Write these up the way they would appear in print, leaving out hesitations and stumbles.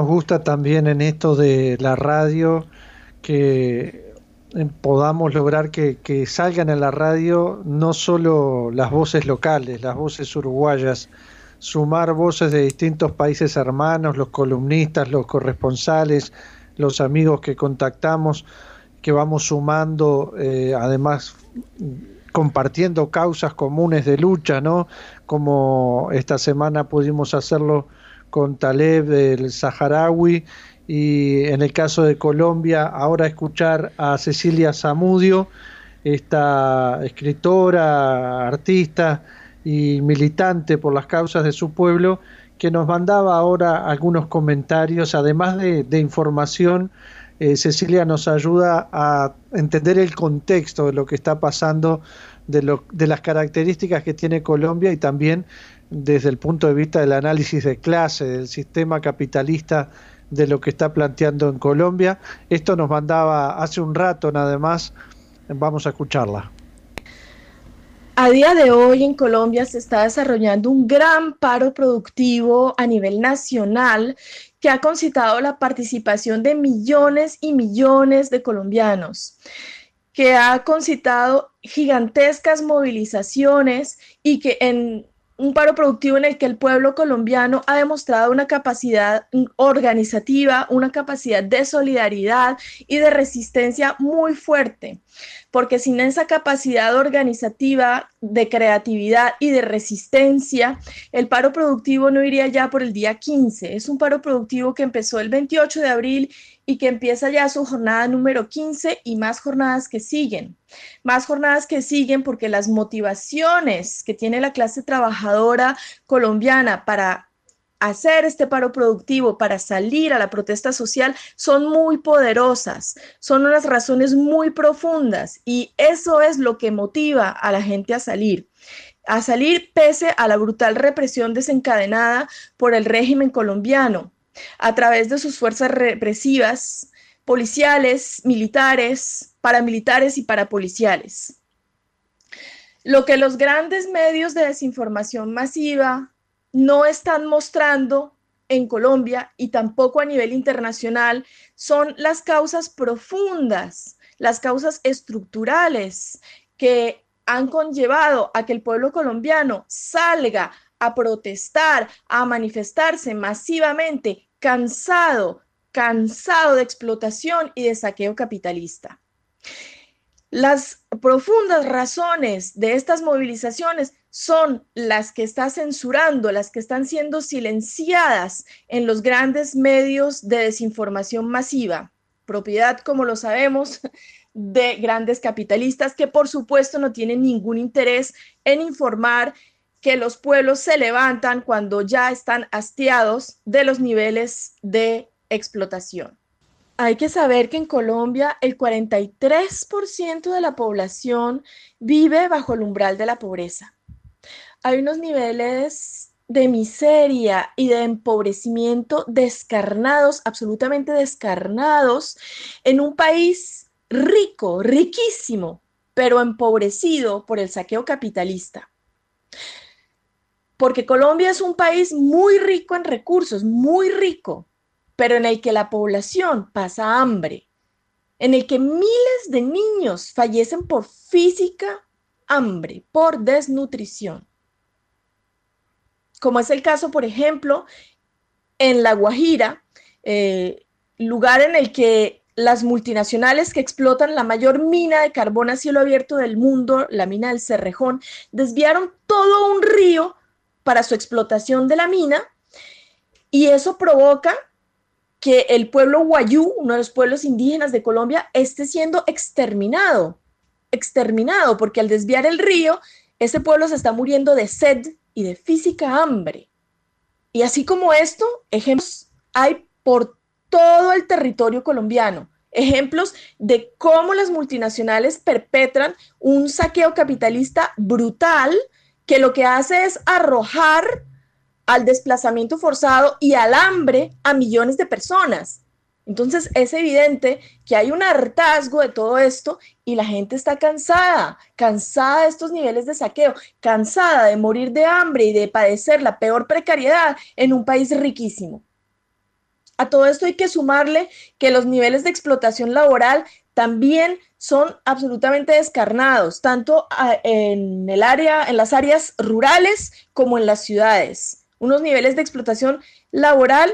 gusta también en esto de la radio que podamos lograr que salgan en la radio no solo las voces locales, las voces uruguayas, sumar voces de distintos países hermanos, los columnistas, los corresponsales, los amigos que contactamos, que vamos sumando, además compartiendo causas comunes de lucha, ¿no? Como esta semana pudimos hacerlo con Taleb el Saharaui, y en el caso de Colombia, ahora escuchar a Cecilia Zamudio, esta escritora, artista y militante por las causas de su pueblo, que nos mandaba ahora algunos comentarios, además de información. Cecilia nos ayuda a entender el contexto de lo que está pasando, de las características que tiene Colombia y también desde el punto de vista del análisis de clase, del sistema capitalista, de lo que está planteando en Colombia. Esto nos mandaba hace un rato nada más, vamos a escucharla. A día de hoy en Colombia se está desarrollando un gran paro productivo a nivel nacional que ha concitado la participación de millones y millones de colombianos, que ha concitado gigantescas movilizaciones y que en un paro productivo en el que el pueblo colombiano ha demostrado una capacidad organizativa, una capacidad de solidaridad y de resistencia muy fuerte, porque sin esa capacidad organizativa, de creatividad y de resistencia, el paro productivo no iría ya por el día 15. Es un paro productivo que empezó el 28 de abril y que empieza ya su jornada número 15 y más jornadas que siguen. Más jornadas que siguen porque las motivaciones que tiene la clase trabajadora colombiana para hacer este paro productivo, para salir a la protesta social, son muy poderosas, son unas razones muy profundas y eso es lo que motiva a la gente a salir pese a la brutal represión desencadenada por el régimen colombiano a través de sus fuerzas represivas, policiales, militares, paramilitares y parapoliciales. Lo que los grandes medios de desinformación masiva no están mostrando en Colombia y tampoco a nivel internacional son las causas profundas, las causas estructurales que han conllevado a que el pueblo colombiano salga a protestar, a manifestarse masivamente, cansado de explotación y de saqueo capitalista. Las profundas razones de estas movilizaciones son las que está censurando, las que están siendo silenciadas en los grandes medios de desinformación masiva, propiedad, como lo sabemos, de grandes capitalistas que por supuesto no tienen ningún interés en informar que los pueblos se levantan cuando ya están hastiados de los niveles de explotación. Hay que saber que en Colombia el 43% de la población vive bajo el umbral de la pobreza. Hay unos niveles de miseria y de empobrecimiento descarnados, absolutamente descarnados, en un país rico, riquísimo, pero empobrecido por el saqueo capitalista. Porque Colombia es un país muy rico en recursos, muy rico, pero en el que la población pasa hambre, en el que miles de niños fallecen por física hambre, por desnutrición. Como es el caso, por ejemplo, en La Guajira, lugar en el que las multinacionales que explotan la mayor mina de carbón a cielo abierto del mundo, la mina del Cerrejón, desviaron todo un río para su explotación de la mina, y eso provoca que el pueblo Wayuu, uno de los pueblos indígenas de Colombia, esté siendo exterminado, porque al desviar el río, ese pueblo se está muriendo de sed y de física hambre. Y así como esto, ejemplos hay por todo el territorio colombiano, ejemplos de cómo las multinacionales perpetran un saqueo capitalista brutal que lo que hace es arrojar al desplazamiento forzado y al hambre a millones de personas. Entonces es evidente que hay un hartazgo de todo esto y la gente está cansada de estos niveles de saqueo, cansada de morir de hambre y de padecer la peor precariedad en un país riquísimo. A todo esto hay que sumarle que los niveles de explotación laboral también son absolutamente descarnados, tanto en las áreas rurales como en las ciudades. Unos niveles de explotación laboral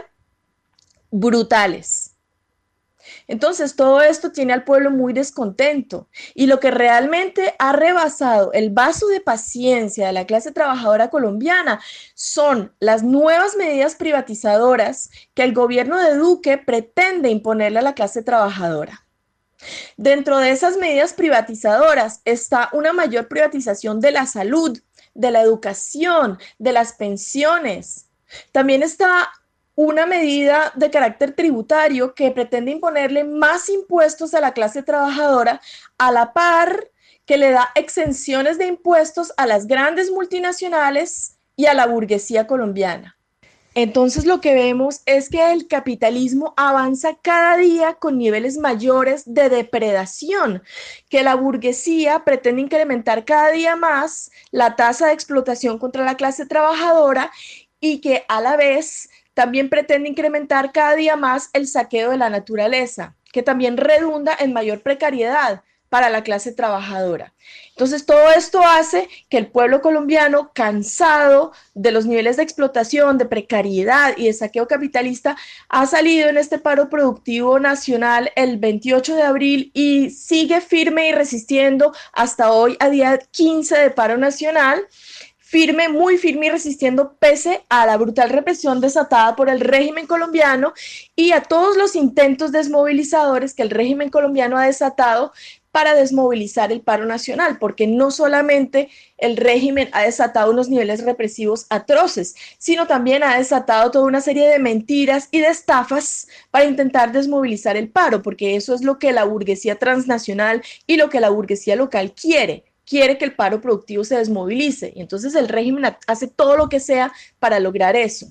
brutales. Entonces, todo esto tiene al pueblo muy descontento y lo que realmente ha rebasado el vaso de paciencia de la clase trabajadora colombiana son las nuevas medidas privatizadoras que el gobierno de Duque pretende imponerle a la clase trabajadora. Dentro de esas medidas privatizadoras está una mayor privatización de la salud, de la educación, de las pensiones. También está una medida de carácter tributario que pretende imponerle más impuestos a la clase trabajadora a la par que le da exenciones de impuestos a las grandes multinacionales y a la burguesía colombiana. Entonces lo que vemos es que el capitalismo avanza cada día con niveles mayores de depredación, que la burguesía pretende incrementar cada día más la tasa de explotación contra la clase trabajadora y que a la vez también pretende incrementar cada día más el saqueo de la naturaleza, que también redunda en mayor precariedad para la clase trabajadora. Entonces, todo esto hace que el pueblo colombiano, cansado de los niveles de explotación, de precariedad y de saqueo capitalista, ha salido en este paro productivo nacional el 28 de abril y sigue firme y resistiendo hasta hoy, a día 15 de paro nacional, firme, muy firme y resistiendo pese a la brutal represión desatada por el régimen colombiano y a todos los intentos desmovilizadores que el régimen colombiano ha desatado para desmovilizar el paro nacional, porque no solamente el régimen ha desatado unos niveles represivos atroces, sino también ha desatado toda una serie de mentiras y de estafas para intentar desmovilizar el paro, porque eso es lo que la burguesía transnacional y lo que la burguesía local quiere que el paro productivo se desmovilice, y entonces el régimen hace todo lo que sea para lograr eso.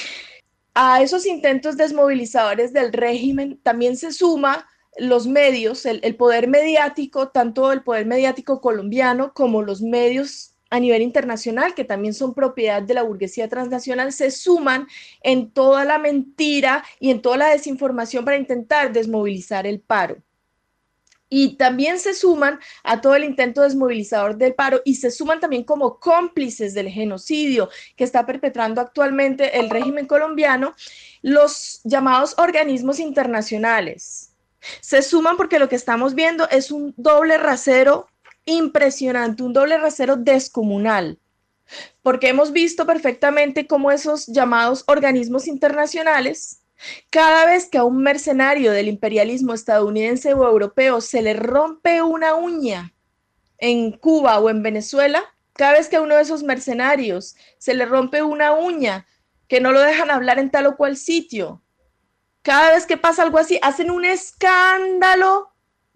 A esos intentos desmovilizadores del régimen también se suma los medios, el poder mediático, tanto el poder mediático colombiano como los medios a nivel internacional, que también son propiedad de la burguesía transnacional, se suman en toda la mentira y en toda la desinformación para intentar desmovilizar el paro. Y también se suman a todo el intento desmovilizador del paro y se suman también como cómplices del genocidio que está perpetrando actualmente el régimen colombiano, los llamados organismos internacionales. Se suman porque lo que estamos viendo es un doble rasero impresionante, un doble rasero descomunal, porque hemos visto perfectamente cómo esos llamados organismos internacionales, cada vez que a un mercenario del imperialismo estadounidense o europeo se le rompe una uña en Cuba o en Venezuela, cada vez que a uno de esos mercenarios se le rompe una uña, que no lo dejan hablar en tal o cual sitio, cada vez que pasa algo así, hacen un escándalo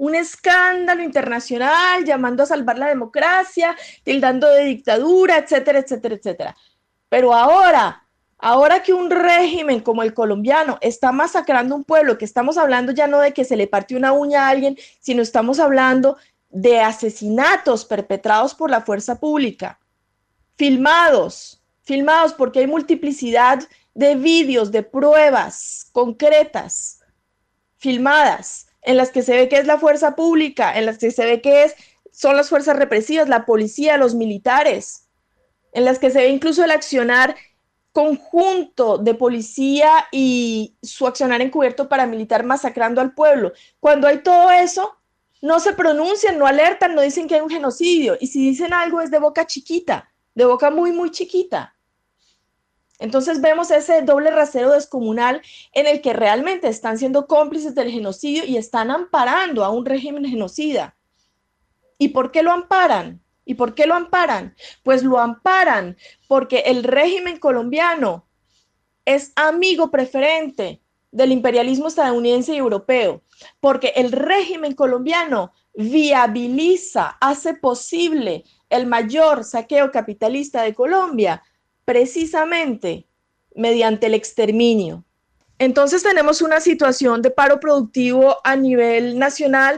internacional, llamando a salvar la democracia, tildando de dictadura, etcétera, etcétera, etcétera. Pero ahora que un régimen como el colombiano está masacrando un pueblo, que estamos hablando ya no de que se le partió una uña a alguien, sino estamos hablando de asesinatos perpetrados por la fuerza pública, filmados porque hay multiplicidad de vídeos, de pruebas concretas, filmadas, en las que se ve que es la fuerza pública, en las que se ve que son las fuerzas represivas, la policía, los militares, en las que se ve incluso el accionar conjunto de policía y su accionar encubierto paramilitar masacrando al pueblo. Cuando hay todo eso, no se pronuncian, no alertan, no dicen que hay un genocidio, y si dicen algo es de boca chiquita, de boca muy, muy chiquita. Entonces vemos ese doble rasero descomunal en el que realmente están siendo cómplices del genocidio y están amparando a un régimen genocida. ¿Y por qué lo amparan? ¿Y por qué lo amparan? Pues lo amparan porque el régimen colombiano es amigo preferente del imperialismo estadounidense y europeo, porque el régimen colombiano viabiliza, hace posible el mayor saqueo capitalista de Colombia, precisamente mediante el exterminio. Entonces tenemos una situación de paro productivo a nivel nacional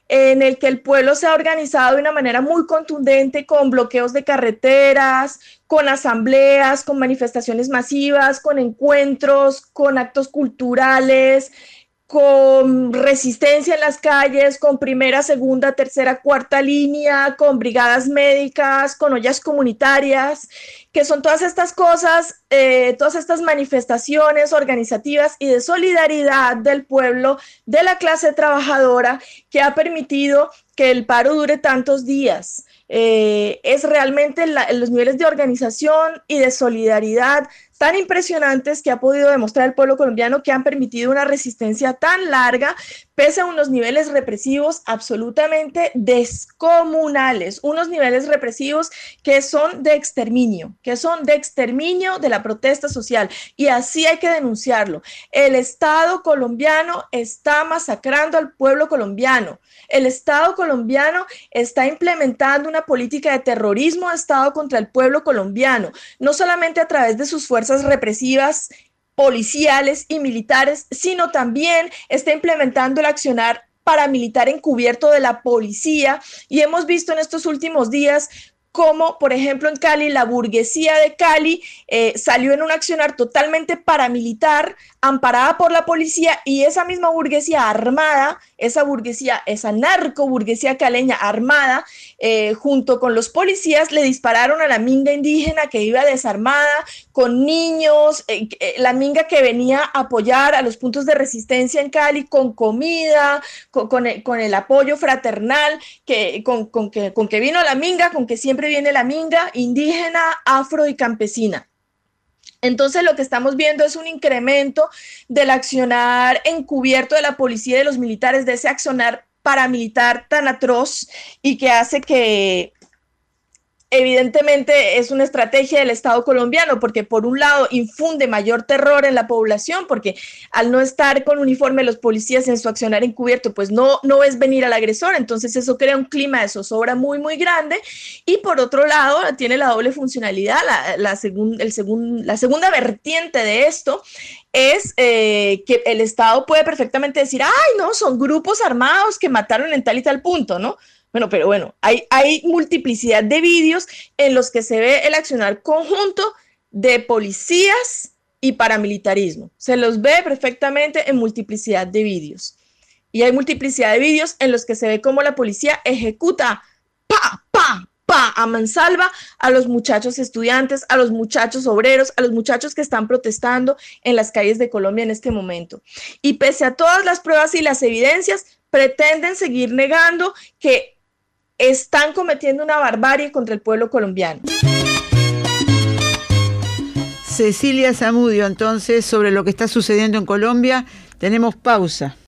en el que el pueblo se ha organizado de una manera muy contundente con bloqueos de carreteras, con asambleas, con manifestaciones masivas, con encuentros, con actos culturales, con resistencia en las calles, con primera, segunda, tercera, cuarta línea, con brigadas médicas, con ollas comunitarias, que son todas estas cosas, todas estas manifestaciones organizativas y de solidaridad del pueblo, de la clase trabajadora, que ha permitido que el paro dure tantos días. Es realmente los niveles de organización y de solidaridad tan impresionantes que ha podido demostrar el pueblo colombiano, que han permitido una resistencia tan larga, pese a unos niveles represivos absolutamente descomunales, unos niveles represivos que son de exterminio de la protesta social, y así hay que denunciarlo. El Estado colombiano está masacrando al pueblo colombiano. El Estado colombiano está implementando una política de terrorismo de Estado contra el pueblo colombiano, no solamente a través de sus fuerzas represivas, policiales y militares, sino también está implementando el accionar paramilitar encubierto de la policía, y hemos visto en estos últimos días como, por ejemplo, en Cali, la burguesía de Cali salió en un accionar totalmente paramilitar, amparada por la policía, y esa misma burguesía armada, esa narcoburguesía caleña armada, junto con los policías, le dispararon a la minga indígena que iba desarmada, con niños, la minga que venía a apoyar a los puntos de resistencia en Cali, con comida, con el apoyo fraternal, con que vino la minga, con que siempre viene la minga indígena, afro y campesina. Entonces lo que estamos viendo es un incremento del accionar encubierto de la policía y de los militares, de ese accionar paramilitar tan atroz, y que hace que evidentemente es una estrategia del Estado colombiano, porque por un lado infunde mayor terror en la población, porque al no estar con uniforme los policías en su accionar encubierto, pues no ves venir al agresor, entonces eso crea un clima de zozobra muy, muy grande, y por otro lado tiene la doble funcionalidad, la segunda vertiente de esto es que el Estado puede perfectamente decir, ay, no, son grupos armados que mataron en tal y tal punto, ¿no? Pero hay multiplicidad de vídeos en los que se ve el accionar conjunto de policías y paramilitarismo. Se los ve perfectamente en multiplicidad de vídeos. Y hay multiplicidad de vídeos en los que se ve cómo la policía ejecuta a mansalva a los muchachos estudiantes, a los muchachos obreros, a los muchachos que están protestando en las calles de Colombia en este momento. Y pese a todas las pruebas y las evidencias, pretenden seguir negando que están cometiendo una barbarie contra el pueblo colombiano. Cecilia Zamudio, entonces, sobre lo que está sucediendo en Colombia, tenemos pausa.